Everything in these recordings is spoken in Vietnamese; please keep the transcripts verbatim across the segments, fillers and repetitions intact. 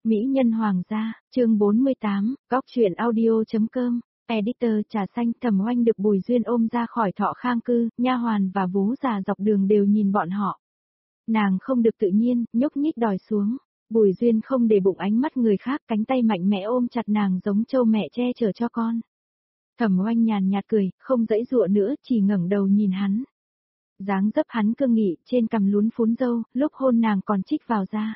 Mỹ nhân hoàng gia, chương bốn mươi tám, góc truyện audio.com, editor trà xanh. Thẩm Oanh được Bùi Duyên ôm ra khỏi Thọ Khang cư, nha hoàn và vú già dọc đường đều nhìn bọn họ. Nàng không được tự nhiên, nhúc nhích đòi xuống. Bùi Duyên không để bụng ánh mắt người khác, cánh tay mạnh mẽ ôm chặt nàng giống trâu mẹ che chở cho con. Thẩm Oanh nhàn nhạt cười, không giãy giụa nữa, chỉ ngẩng đầu nhìn hắn. Dáng dấp hắn cương nghị, trên cằm lún phún râu, lúc hôn nàng còn chích vào da.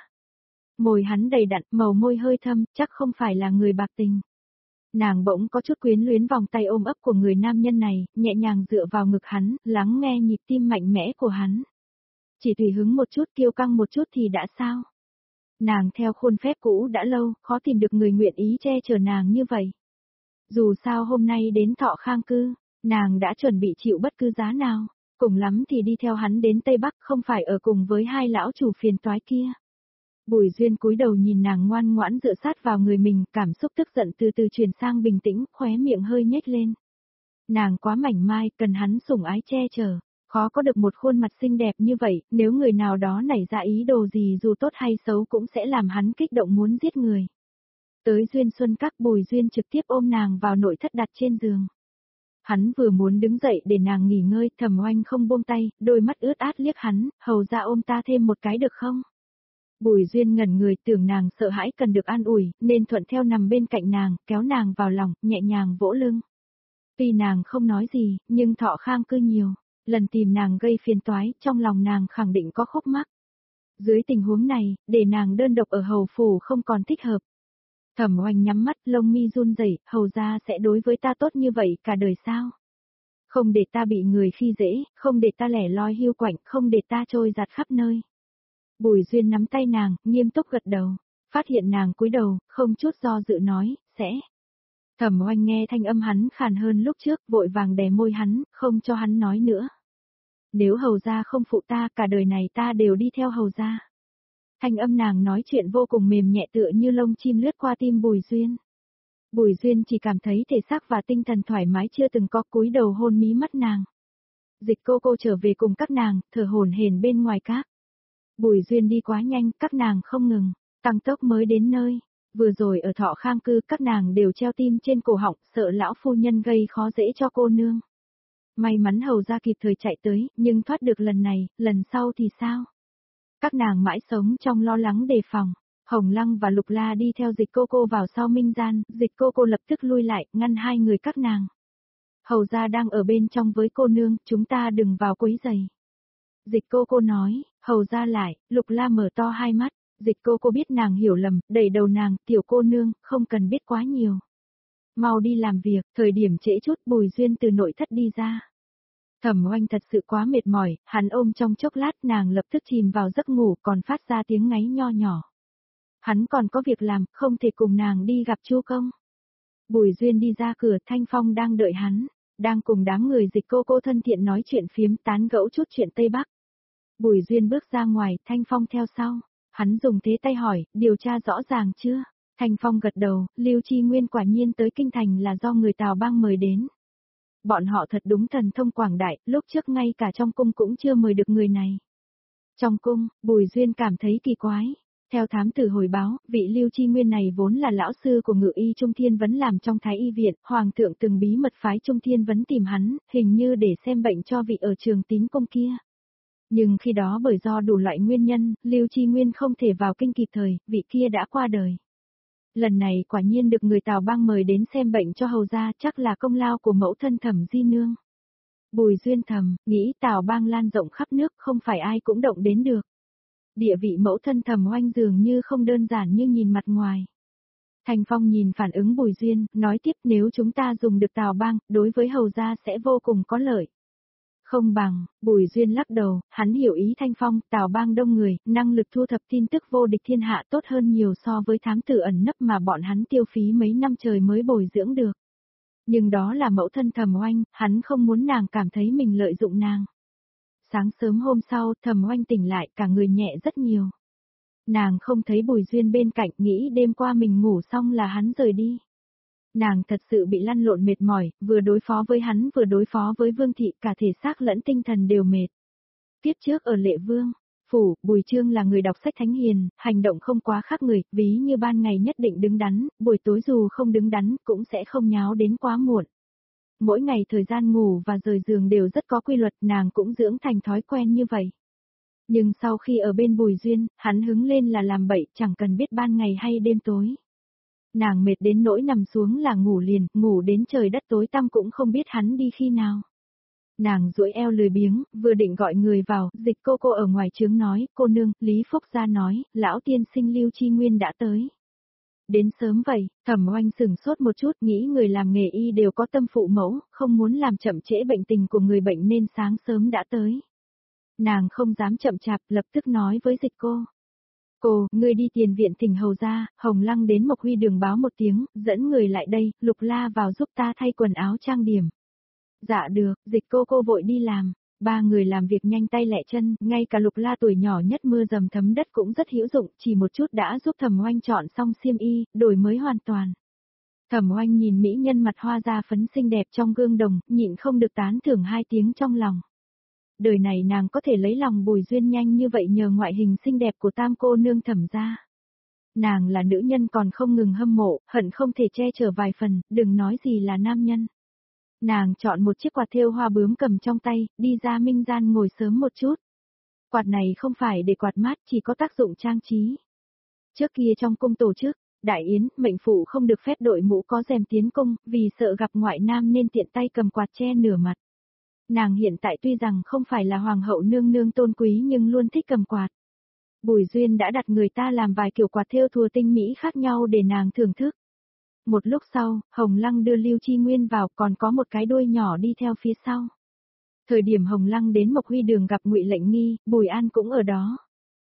Môi hắn đầy đặn, màu môi hơi thâm, chắc không phải là người bạc tình. Nàng bỗng có chút quyến luyến vòng tay ôm ấp của người nam nhân này, nhẹ nhàng dựa vào ngực hắn, lắng nghe nhịp tim mạnh mẽ của hắn. Chỉ tùy hứng một chút, kiêu căng một chút thì đã sao? Nàng theo khuôn phép cũ đã lâu, khó tìm được người nguyện ý che chở nàng như vậy. Dù sao hôm nay đến Thọ Khang cư, nàng đã chuẩn bị chịu bất cứ giá nào, cùng lắm thì đi theo hắn đến Tây Bắc, không phải ở cùng với hai lão chủ phiền toái kia. Bùi Duyên cúi đầu nhìn nàng ngoan ngoãn dựa sát vào người mình, cảm xúc tức giận từ từ chuyển sang bình tĩnh, khóe miệng hơi nhếch lên. Nàng quá mảnh mai, cần hắn sủng ái che chở, khó có được một khuôn mặt xinh đẹp như vậy, nếu người nào đó nảy ra ý đồ gì dù tốt hay xấu cũng sẽ làm hắn kích động muốn giết người. Tới Duyên Xuân Các, Bùi Duyên trực tiếp ôm nàng vào nội thất đặt trên giường. Hắn vừa muốn đứng dậy để nàng nghỉ ngơi, Thẩm Oanh không buông tay, đôi mắt ướt át liếc hắn, hầu ra ôm ta thêm một cái được không? Bùi Duyên ngẩn người, tưởng nàng sợ hãi cần được an ủi, nên thuận theo nằm bên cạnh nàng, kéo nàng vào lòng, nhẹ nhàng vỗ lưng. Tuy nàng không nói gì, nhưng Thọ Khang cư nhiều lần tìm nàng gây phiền toái, trong lòng nàng khẳng định có khúc mắc. Dưới tình huống này, để nàng đơn độc ở hầu phủ không còn thích hợp. Thẩm Oanh nhắm mắt, lông mi run rẩy, hầu ra sẽ đối với ta tốt như vậy cả đời sao? Không để ta bị người khi dễ, không để ta lẻ loi hiu quạnh, không để ta trôi giạt khắp nơi. Bùi Duyên nắm tay nàng, nghiêm túc gật đầu, phát hiện nàng cúi đầu, không chút do dự nói, sẽ. Thẩm Oanh nghe thanh âm hắn khàn hơn lúc trước, vội vàng đè môi hắn, không cho hắn nói nữa. Nếu hầu gia không phụ ta, cả đời này ta đều đi theo hầu gia. Thanh âm nàng nói chuyện vô cùng mềm nhẹ tựa như lông chim lướt qua tim Bùi Duyên. Bùi Duyên chỉ cảm thấy thể xác và tinh thần thoải mái chưa từng có, cúi đầu hôn mí mắt nàng. Dịch cô cô trở về cùng các nàng, thở hổn hển bên ngoài các. Bùi Duyên đi quá nhanh, các nàng không ngừng, tăng tốc mới đến nơi. Vừa rồi ở Thọ Khang cư, các nàng đều treo tim trên cổ họng, sợ lão phu nhân gây khó dễ cho cô nương. May mắn hầu ra kịp thời chạy tới, nhưng thoát được lần này, lần sau thì sao? Các nàng mãi sống trong lo lắng đề phòng. Hồng Lăng và Lục La đi theo Dịch cô cô vào sau minh gian, Dịch cô cô lập tức lui lại, ngăn hai người các nàng. Hầu ra đang ở bên trong với cô nương, chúng ta đừng vào quấy rầy. Dịch cô cô nói, hầu ra lại, Lục La mở to hai mắt, Dịch cô cô biết nàng hiểu lầm, đẩy đầu nàng, tiểu cô nương, không cần biết quá nhiều. Mau đi làm việc, thời điểm trễ chút. Bùi Duyên từ nội thất đi ra. Thẩm Oanh thật sự quá mệt mỏi, hắn ôm trong chốc lát, nàng lập tức chìm vào giấc ngủ, còn phát ra tiếng ngáy nho nhỏ. Hắn còn có việc làm, không thể cùng nàng đi gặp Chu Công. Bùi Duyên đi ra cửa, Thanh Phong đang đợi hắn, đang cùng đám người Dịch cô cô thân thiện nói chuyện phiếm, tán gẫu chút chuyện Tây Bắc. Bùi Duyên bước ra ngoài, Thanh Phong theo sau. Hắn dùng thế tay hỏi, điều tra rõ ràng chưa? Thanh Phong gật đầu, Lưu Chi Nguyên quả nhiên tới kinh thành là do người Tào Bang mời đến. Bọn họ thật đúng thần thông quảng đại, lúc trước ngay cả trong cung cũng chưa mời được người này. Trong cung, Bùi Duyên cảm thấy kỳ quái. Theo thám tử hồi báo, vị Lưu Chi Nguyên này vốn là lão sư của Ngự y Trung Thiên Vấn làm trong Thái y viện, Hoàng thượng từng bí mật phái Trung Thiên Vấn tìm hắn, hình như để xem bệnh cho vị ở Trường Tín cung kia. Nhưng khi đó bởi do đủ loại nguyên nhân, Lưu Chi Nguyên không thể vào kinh kịp thời, vị kia đã qua đời. Lần này quả nhiên được người Tào Bang mời đến xem bệnh cho hầu gia, chắc là công lao của mẫu thân Thẩm Di Nương. Bùi Duyên thầm, nghĩ Tào Bang lan rộng khắp nước, không phải ai cũng động đến được. Địa vị mẫu thân Thẩm Oanh dường như không đơn giản như nhìn mặt ngoài. Thanh Phong nhìn phản ứng Bùi Duyên, nói tiếp, nếu chúng ta dùng được Tào Bang, đối với hầu gia sẽ vô cùng có lợi. Không bằng, Bùi Duyên lắc đầu, hắn hiểu ý Thanh Phong, Tào Bang đông người, năng lực thu thập tin tức vô địch thiên hạ tốt hơn nhiều so với thám tử ẩn nấp mà bọn hắn tiêu phí mấy năm trời mới bồi dưỡng được. Nhưng đó là mẫu thân Thẩm Oanh, hắn không muốn nàng cảm thấy mình lợi dụng nàng. Sáng sớm hôm sau, Thẩm Oanh tỉnh lại, cả người nhẹ rất nhiều. Nàng không thấy Bùi Duyên bên cạnh, nghĩ đêm qua mình ngủ xong là hắn rời đi. Nàng thật sự bị lăn lộn mệt mỏi, vừa đối phó với hắn vừa đối phó với Vương Thị, cả thể xác lẫn tinh thần đều mệt. Kiếp trước ở Lệ Vương, phủ, Bùi Trương là người đọc sách thánh hiền, hành động không quá khác người, ví như ban ngày nhất định đứng đắn, buổi tối dù không đứng đắn, cũng sẽ không nháo đến quá muộn. Mỗi ngày thời gian ngủ và rời giường đều rất có quy luật, nàng cũng dưỡng thành thói quen như vậy. Nhưng sau khi ở bên Bùi Duyên, hắn hứng lên là làm bậy, chẳng cần biết ban ngày hay đêm tối. Nàng mệt đến nỗi nằm xuống là ngủ liền, ngủ đến trời đất tối tăm cũng không biết hắn đi khi nào. Nàng duỗi eo lười biếng, vừa định gọi người vào, Dịch cô cô ở ngoài trướng nói, cô nương, Lý Phúc gia nói, lão tiên sinh Lưu Chi Nguyên đã tới. Đến sớm vậy, Thẩm Oanh sừng sốt một chút, nghĩ người làm nghề y đều có tâm phụ mẫu, không muốn làm chậm trễ bệnh tình của người bệnh nên sáng sớm đã tới. Nàng không dám chậm chạp, lập tức nói với Dịch cô. Cô, ngươi đi tiền viện thỉnh hầu ra, Hồng Lăng đến Mộc Huy đường báo một tiếng, dẫn người lại đây, Lục La vào giúp ta thay quần áo trang điểm. Dạ được, Dịch cô cô vội đi làm. Ba người làm việc nhanh tay lẹ chân, ngay cả Lục La tuổi nhỏ nhất mưa dầm thấm đất cũng rất hữu dụng, chỉ một chút đã giúp Thẩm Oanh chọn xong xiêm y, đổi mới hoàn toàn. Thẩm Oanh nhìn mỹ nhân mặt hoa da phấn xinh đẹp trong gương đồng, nhịn không được tán thưởng hai tiếng trong lòng. Đời này nàng có thể lấy lòng Bùi Duyên nhanh như vậy nhờ ngoại hình xinh đẹp của tam cô nương Thẩm gia. Nàng là nữ nhân còn không ngừng hâm mộ, hận không thể che chở vài phần, đừng nói gì là nam nhân. Nàng chọn một chiếc quạt thêu hoa bướm cầm trong tay, đi ra minh gian ngồi sớm một chút. Quạt này không phải để quạt mát, chỉ có tác dụng trang trí. Trước kia trong cung tổ chức, đại yến, mệnh phụ không được phép đội mũ có rèm tiến cung, vì sợ gặp ngoại nam nên tiện tay cầm quạt che nửa mặt. Nàng hiện tại tuy rằng không phải là hoàng hậu nương nương tôn quý nhưng luôn thích cầm quạt. Bùi Duyên đã đặt người ta làm vài kiểu quạt thêu thùa tinh mỹ khác nhau để nàng thưởng thức. Một lúc sau, Hồng Lăng đưa Lưu Chi Nguyên vào, còn có một cái đuôi nhỏ đi theo phía sau. Thời điểm Hồng Lăng đến Mộc Huy đường gặp Ngụy Lệnh Nghi, Bùi An cũng ở đó.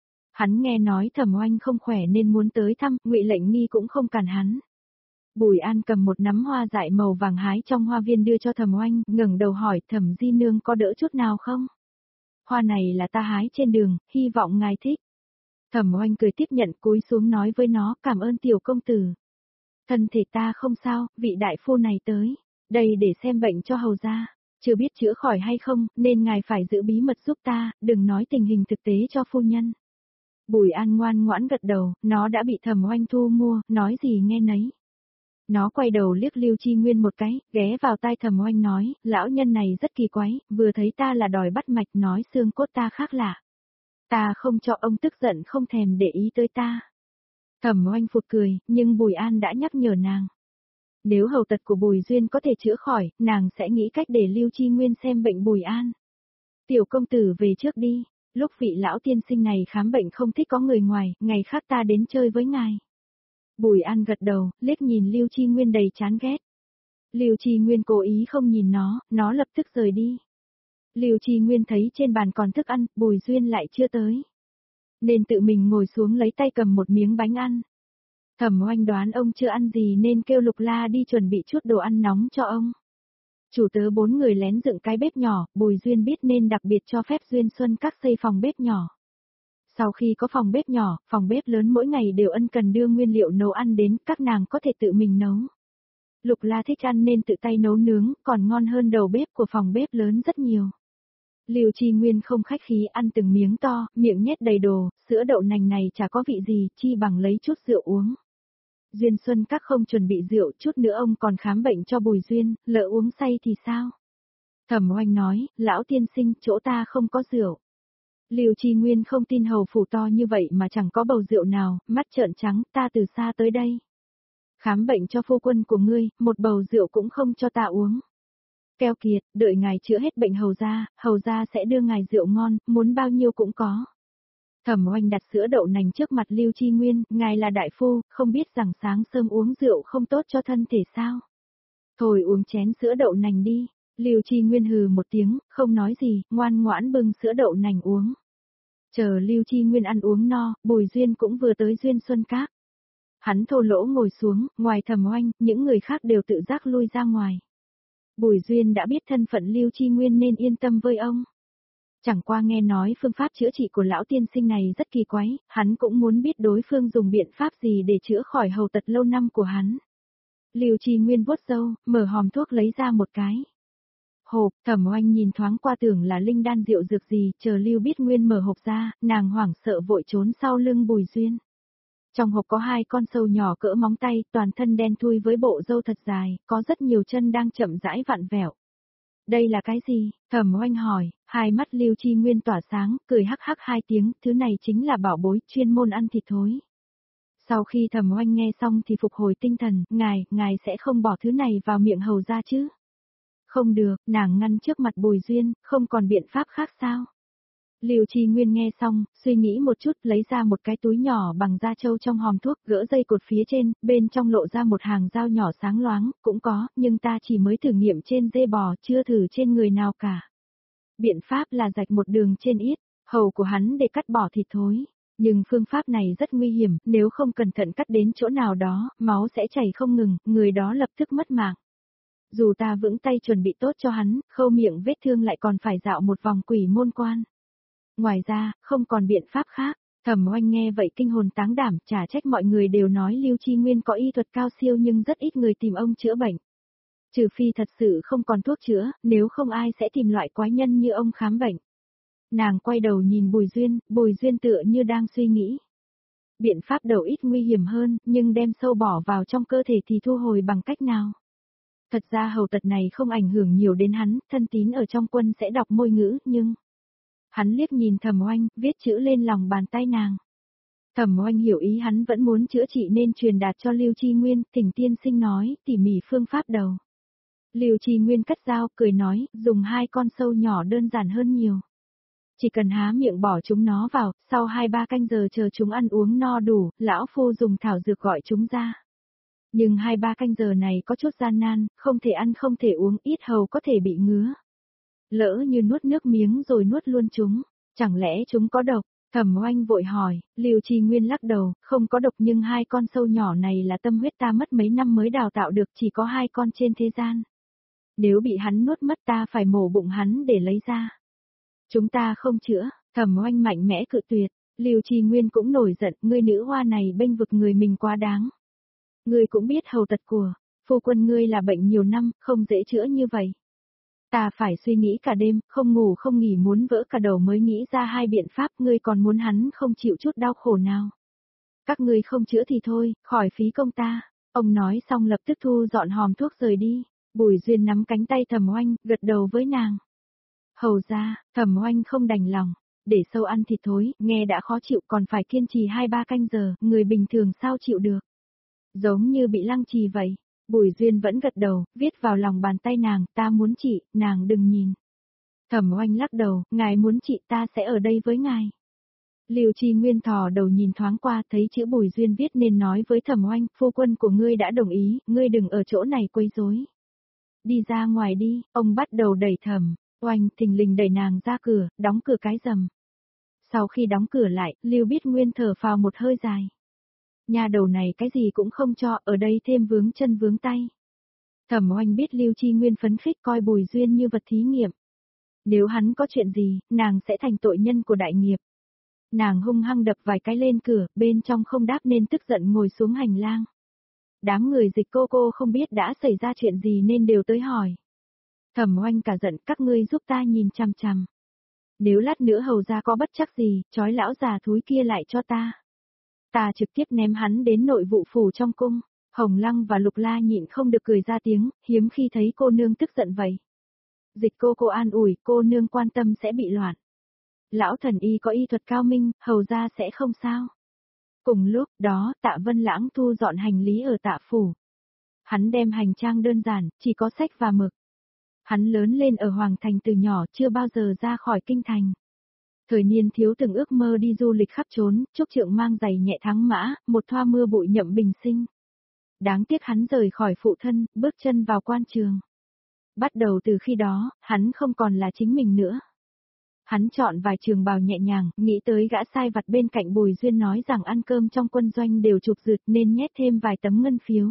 Hắn nghe nói Thẩm Oanh không khỏe nên muốn tới thăm, Ngụy Lệnh Nghi cũng không cản hắn. Bùi An cầm một nắm hoa dại màu vàng hái trong hoa viên đưa cho Thẩm Oanh, ngẩng đầu hỏi Thẩm di nương có đỡ chút nào không? Hoa này là ta hái trên đường, hy vọng ngài thích. Thẩm Oanh cười tiếp nhận cúi xuống nói với nó cảm ơn tiểu công tử. Thân thể ta không sao, vị đại phu này tới, đây để xem bệnh cho hầu gia, chưa biết chữa khỏi hay không, nên ngài phải giữ bí mật giúp ta, đừng nói tình hình thực tế cho phu nhân. Bùi An ngoan ngoãn gật đầu, nó đã bị Thẩm Oanh thu mua, nói gì nghe nấy. Nó quay đầu liếc Lưu Chi Nguyên một cái, ghé vào tai Thẩm Oanh nói, lão nhân này rất kỳ quái, vừa thấy ta là đòi bắt mạch nói xương cốt ta khác lạ. Ta không cho ông tức giận không thèm để ý tới ta. Thẩm Oanh phụt cười, nhưng Bùi An đã nhắc nhở nàng. Nếu hầu tật của Bùi Duyên có thể chữa khỏi, nàng sẽ nghĩ cách để Lưu Chi Nguyên xem bệnh Bùi An. Tiểu công tử về trước đi, lúc vị lão tiên sinh này khám bệnh không thích có người ngoài, ngày khác ta đến chơi với ngài. Bùi An gật đầu, liếc nhìn Lưu Chi Nguyên đầy chán ghét. Lưu Chi Nguyên cố ý không nhìn nó, nó lập tức rời đi. Lưu Chi Nguyên thấy trên bàn còn thức ăn, Bùi Duyên lại chưa tới. Nên tự mình ngồi xuống lấy tay cầm một miếng bánh ăn. Thẩm Oanh đoán ông chưa ăn gì nên kêu Lục La đi chuẩn bị chút đồ ăn nóng cho ông. Chủ tớ bốn người lén dựng cái bếp nhỏ, Bùi Duyên biết nên đặc biệt cho phép Duyên Xuân các xây phòng bếp nhỏ. Sau khi có phòng bếp nhỏ, phòng bếp lớn mỗi ngày đều ân cần đưa nguyên liệu nấu ăn đến, các nàng có thể tự mình nấu. Lục La thích ăn nên tự tay nấu nướng, còn ngon hơn đầu bếp của phòng bếp lớn rất nhiều. Lưu Chi Nguyên không khách khí ăn từng miếng to, miệng nhét đầy đồ, sữa đậu nành này chả có vị gì, chi bằng lấy chút rượu uống. Duyên Xuân các không chuẩn bị rượu, chút nữa ông còn khám bệnh cho Bùi Duyên, lỡ uống say thì sao? Thẩm Oanh nói, lão tiên sinh, chỗ ta không có rượu. Lưu Chi Nguyên không tin hầu phủ to như vậy mà chẳng có bầu rượu nào, mắt trợn trắng, ta từ xa tới đây. Khám bệnh cho phu quân của ngươi, một bầu rượu cũng không cho ta uống. Keo kiệt, đợi ngài chữa hết bệnh hầu gia, hầu gia sẽ đưa ngài rượu ngon, muốn bao nhiêu cũng có. Thẩm Oanh đặt sữa đậu nành trước mặt Lưu Chi Nguyên, ngài là đại phu, không biết rằng sáng sớm uống rượu không tốt cho thân thể sao. Thôi uống chén sữa đậu nành đi, Lưu Chi Nguyên hừ một tiếng, không nói gì, ngoan ngoãn bưng sữa đậu nành uống. Chờ Lưu Chi Nguyên ăn uống no, Bùi Duyên cũng vừa tới Duyên Xuân Các. Hắn thô lỗ ngồi xuống, ngoài Thẩm Oanh, những người khác đều tự giác lui ra ngoài. Bùi Duyên đã biết thân phận Lưu Chi Nguyên nên yên tâm với ông. Chẳng qua nghe nói phương pháp chữa trị của lão tiên sinh này rất kỳ quái, hắn cũng muốn biết đối phương dùng biện pháp gì để chữa khỏi hầu tật lâu năm của hắn. Lưu Chi Nguyên vuốt râu, mở hòm thuốc lấy ra một cái. Hộp, Thẩm Oanh nhìn thoáng qua tưởng là linh đan rượu dược gì, chờ Lưu Biết Nguyên mở hộp ra, nàng hoảng sợ vội trốn sau lưng Bùi Duyên. Trong hộp có hai con sâu nhỏ cỡ móng tay, toàn thân đen thui với bộ râu thật dài, có rất nhiều chân đang chậm rãi vặn vẹo. Đây là cái gì? Thẩm Oanh hỏi, hai mắt Lưu Chi Nguyên tỏa sáng, cười hắc hắc hai tiếng, thứ này chính là bảo bối, chuyên môn ăn thịt thối. Sau khi Thẩm Oanh nghe xong thì phục hồi tinh thần, ngài, ngài sẽ không bỏ thứ này vào miệng hầu ra chứ? Không được, nàng ngăn trước mặt Bùi Duyên, không còn biện pháp khác sao? Lưu Chi Nguyên nghe xong, suy nghĩ một chút, lấy ra một cái túi nhỏ bằng da trâu trong hòm thuốc, gỡ dây cột phía trên, bên trong lộ ra một hàng dao nhỏ sáng loáng, cũng có, nhưng ta chỉ mới thử nghiệm trên dê bò, chưa thử trên người nào cả. Biện pháp là rạch một đường trên yết, hầu của hắn để cắt bỏ thịt thối. Nhưng phương pháp này rất nguy hiểm, nếu không cẩn thận cắt đến chỗ nào đó, máu sẽ chảy không ngừng, người đó lập tức mất mạng. Dù ta vững tay chuẩn bị tốt cho hắn, khâu miệng vết thương lại còn phải dạo một vòng quỷ môn quan. Ngoài ra, không còn biện pháp khác. Thẩm Oanh nghe vậy kinh hồn táng đảm, chả trách mọi người đều nói Lưu Chi Nguyên có y thuật cao siêu nhưng rất ít người tìm ông chữa bệnh. Trừ phi thật sự không còn thuốc chữa, nếu không ai sẽ tìm loại quái nhân như ông khám bệnh. Nàng quay đầu nhìn Bùi Duyên, Bùi Duyên tựa như đang suy nghĩ. Biện pháp đầu ít nguy hiểm hơn, nhưng đem sâu bỏ vào trong cơ thể thì thu hồi bằng cách nào? Thật ra hầu tật này không ảnh hưởng nhiều đến hắn, thân tín ở trong quân sẽ đọc môi ngữ, nhưng... Hắn liếc nhìn Thẩm Oanh, viết chữ lên lòng bàn tay nàng. Thẩm Oanh hiểu ý hắn vẫn muốn chữa trị nên truyền đạt cho Lưu Chi Nguyên, Thỉnh tiên sinh nói, tỉ mỉ phương pháp đầu. Lưu Chi Nguyên cắt dao, cười nói, dùng hai con sâu nhỏ đơn giản hơn nhiều. Chỉ cần há miệng bỏ chúng nó vào, sau hai ba canh giờ chờ chúng ăn uống no đủ, lão phu dùng thảo dược gọi chúng ra. Nhưng hai ba canh giờ này có chút gian nan, không thể ăn không thể uống, ít hầu có thể bị ngứa. Lỡ như nuốt nước miếng rồi nuốt luôn chúng, chẳng lẽ chúng có độc? Thẩm Oanh vội hỏi, Lưu Chi Nguyên lắc đầu, không có độc nhưng hai con sâu nhỏ này là tâm huyết ta mất mấy năm mới đào tạo được, chỉ có hai con trên thế gian. Nếu bị hắn nuốt mất ta phải mổ bụng hắn để lấy ra. Chúng ta không chữa, Thẩm Oanh mạnh mẽ cự tuyệt, Lưu Chi Nguyên cũng nổi giận, ngươi nữ hoa này bênh vực người mình quá đáng. Ngươi cũng biết hầu tật của, phu quân ngươi là bệnh nhiều năm, không dễ chữa như vậy. Ta phải suy nghĩ cả đêm, không ngủ không nghỉ muốn vỡ cả đầu mới nghĩ ra hai biện pháp, ngươi còn muốn hắn không chịu chút đau khổ nào. Các ngươi không chữa thì thôi, khỏi phí công ta. Ông nói xong lập tức thu dọn hòm thuốc rời đi. Bùi Duyên nắm cánh tay Thẩm Oanh, gật đầu với nàng. Hầu ra, Thẩm Oanh không đành lòng. Để sâu ăn thịt thối, nghe đã khó chịu còn phải kiên trì hai ba canh giờ, người bình thường sao chịu được. Giống như bị lăng trì vậy. Bùi Duyên vẫn gật đầu, viết vào lòng bàn tay nàng, ta muốn chị, nàng đừng nhìn. Thẩm Oanh lắc đầu, ngài muốn chị ta sẽ ở đây với ngài. Lưu Chi Nguyên thò đầu nhìn thoáng qua thấy chữ Bùi Duyên viết nên nói với Thẩm Oanh, phu quân của ngươi đã đồng ý, ngươi đừng ở chỗ này quấy rối. Đi ra ngoài đi, ông bắt đầu đẩy Thẩm Oanh thình lình đẩy nàng ra cửa, đóng cửa cái rầm. Sau khi đóng cửa lại, Lưu Biết Nguyên thở phào một hơi dài. Nhà đầu này cái gì cũng không cho, ở đây thêm vướng chân vướng tay. Thẩm Oanh biết Lưu Chi Nguyên phấn khích coi Bùi Duyên như vật thí nghiệm. Nếu hắn có chuyện gì, nàng sẽ thành tội nhân của đại nghiệp. Nàng hung hăng đập vài cái lên cửa, bên trong không đáp nên tức giận ngồi xuống hành lang. Đám người Dịch cô cô không biết đã xảy ra chuyện gì nên đều tới hỏi. Thẩm Oanh cả giận, các ngươi giúp ta nhìn chằm chằm. Nếu lát nữa hầu ra có bất chắc gì, trói lão già thúi kia lại cho ta. Ta trực tiếp ném hắn đến nội vụ phủ trong cung. Hồng Lăng và Lục La nhịn không được cười ra tiếng, hiếm khi thấy cô nương tức giận vậy. Dịch cô cô an ủi, cô nương quan tâm sẽ bị loạn. Lão thần y có y thuật cao minh, hầu ra sẽ không sao. Cùng lúc đó, Tạ Vân Lãng thu dọn hành lý ở Tạ phủ. Hắn đem hành trang đơn giản, chỉ có sách và mực. Hắn lớn lên ở Hoàng Thành từ nhỏ, chưa bao giờ ra khỏi kinh thành. Thời niên thiếu từng ước mơ đi du lịch khắp trốn, Trúc Trượng mang giày nhẹ thắng mã, một thoa mưa bụi nhậm bình sinh. Đáng tiếc hắn rời khỏi phụ thân, bước chân vào quan trường. Bắt đầu từ khi đó, hắn không còn là chính mình nữa. Hắn chọn vài trường bào nhẹ nhàng, nghĩ tới gã sai vặt bên cạnh Bùi Duyên nói rằng ăn cơm trong quân doanh đều chụp rượt nên nhét thêm vài tấm ngân phiếu.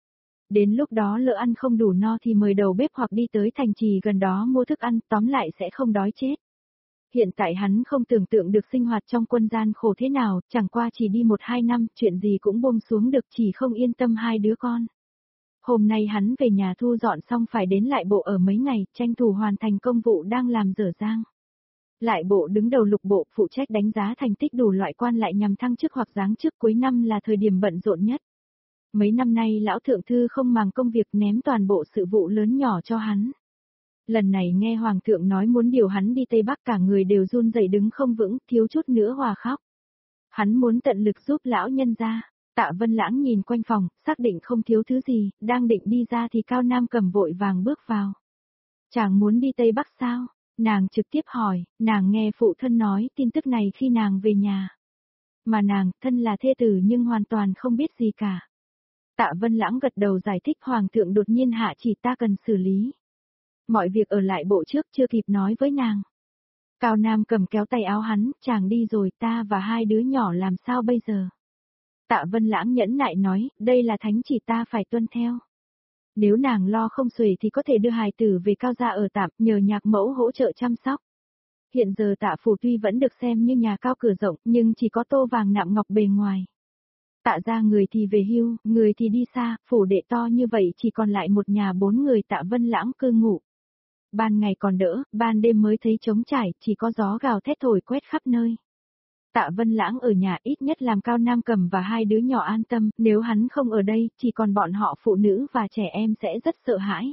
Đến lúc đó lỡ ăn không đủ no thì mời đầu bếp hoặc đi tới thành trì gần đó mua thức ăn, tóm lại sẽ không đói chết. Hiện tại hắn không tưởng tượng được sinh hoạt trong quân gian khổ thế nào, chẳng qua chỉ đi một hai năm, chuyện gì cũng buông xuống được chỉ không yên tâm hai đứa con. Hôm nay hắn về nhà thu dọn xong phải đến lại bộ ở mấy ngày, tranh thủ hoàn thành công vụ đang làm dở dang. Lại bộ đứng đầu lục bộ, phụ trách đánh giá thành tích đủ loại quan lại nhằm thăng chức hoặc giáng chức, cuối năm là thời điểm bận rộn nhất. Mấy năm nay lão thượng thư không màng công việc, ném toàn bộ sự vụ lớn nhỏ cho hắn. Lần này nghe hoàng thượng nói muốn điều hắn đi Tây Bắc, cả người đều run rẩy đứng không vững, thiếu chút nữa hòa khóc. Hắn muốn tận lực giúp lão nhân gia. Tạ Vân Lãng nhìn quanh phòng, xác định không thiếu thứ gì, đang định đi ra thì Cao Nam Cầm vội vàng bước vào. Chàng muốn đi Tây Bắc sao? Nàng trực tiếp hỏi, nàng nghe phụ thân nói tin tức này khi nàng về nhà. Mà nàng, thân là thê tử nhưng hoàn toàn không biết gì cả. Tạ Vân Lãng gật đầu giải thích, hoàng thượng đột nhiên hạ chỉ ta cần xử lý. Mọi việc ở lại bộ trước, chưa kịp nói với nàng. Cao Nam Cầm kéo tay áo hắn, chàng đi rồi, ta và hai đứa nhỏ làm sao bây giờ? Tạ Vân Lãng nhẫn nại nói, đây là thánh chỉ ta phải tuân theo. Nếu nàng lo không xuể thì có thể đưa hài tử về Cao gia ở tạm, nhờ nhạc mẫu hỗ trợ chăm sóc. Hiện giờ Tạ phủ tuy vẫn được xem như nhà cao cửa rộng, nhưng chỉ có tô vàng nạm ngọc bề ngoài. Tạ gia người thì về hưu, người thì đi xa, phủ đệ to như vậy chỉ còn lại một nhà bốn người. Tạ Vân Lãng cư ngụ. Ban ngày còn đỡ, ban đêm mới thấy trống trải, chỉ có gió gào thét thổi quét khắp nơi. Tạ Vân Lãng ở nhà ít nhất làm Cao Nam Cầm và hai đứa nhỏ an tâm, nếu hắn không ở đây, chỉ còn bọn họ phụ nữ và trẻ em sẽ rất sợ hãi.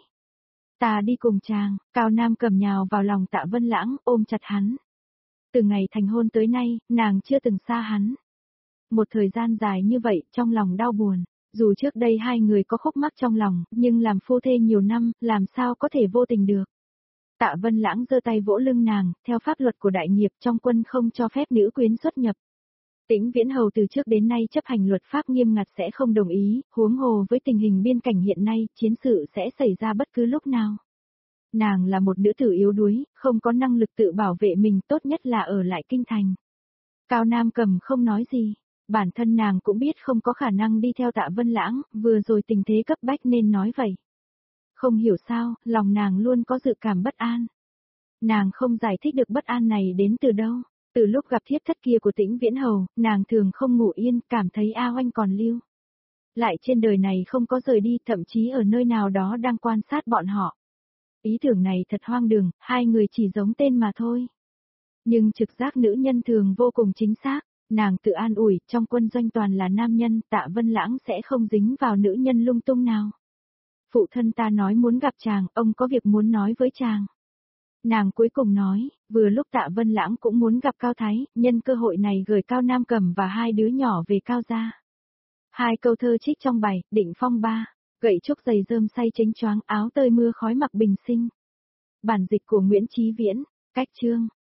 Ta đi cùng chàng, Cao Nam Cầm nhào vào lòng Tạ Vân Lãng, ôm chặt hắn. Từ ngày thành hôn tới nay, nàng chưa từng xa hắn. Một thời gian dài như vậy, trong lòng đau buồn. Dù trước đây hai người có khúc mắc trong lòng, nhưng làm phu thê nhiều năm, làm sao có thể vô tình được. Tạ Vân Lãng giơ tay vỗ lưng nàng, theo pháp luật của đại nghiệp trong quân không cho phép nữ quyến xuất nhập. Tĩnh Viễn Hầu từ trước đến nay chấp hành luật pháp nghiêm ngặt sẽ không đồng ý, huống hồ với tình hình biên cảnh hiện nay, chiến sự sẽ xảy ra bất cứ lúc nào. Nàng là một nữ tử yếu đuối, không có năng lực tự bảo vệ mình, tốt nhất là ở lại kinh thành. Cao Nam Cầm không nói gì, bản thân nàng cũng biết không có khả năng đi theo Tạ Vân Lãng, vừa rồi tình thế cấp bách nên nói vậy. Không hiểu sao, lòng nàng luôn có dự cảm bất an. Nàng không giải thích được bất an này đến từ đâu. Từ lúc gặp thiếp thất kia của Tĩnh Viễn Hầu, nàng thường không ngủ yên, cảm thấy A Oanh còn lưu. Lại trên đời này không có rời đi, thậm chí ở nơi nào đó đang quan sát bọn họ. Ý tưởng này thật hoang đường, hai người chỉ giống tên mà thôi. Nhưng trực giác nữ nhân thường vô cùng chính xác, nàng tự an ủi, trong quân doanh toàn là nam nhân, Tạ Vân Lãng sẽ không dính vào nữ nhân lung tung nào. Phụ thân ta nói muốn gặp chàng, ông có việc muốn nói với chàng. Nàng cuối cùng nói, vừa lúc Tạ Vân Lãng cũng muốn gặp Cao Thái, nhân cơ hội này gửi Cao Nam Cầm và hai đứa nhỏ về Cao gia. Hai câu thơ trích trong bài, Định Phong ba, gậy trúc giày rơm say chánh choáng, áo tơi mưa khói mặc bình sinh. Bản dịch của Nguyễn Chí Viễn, cách chương.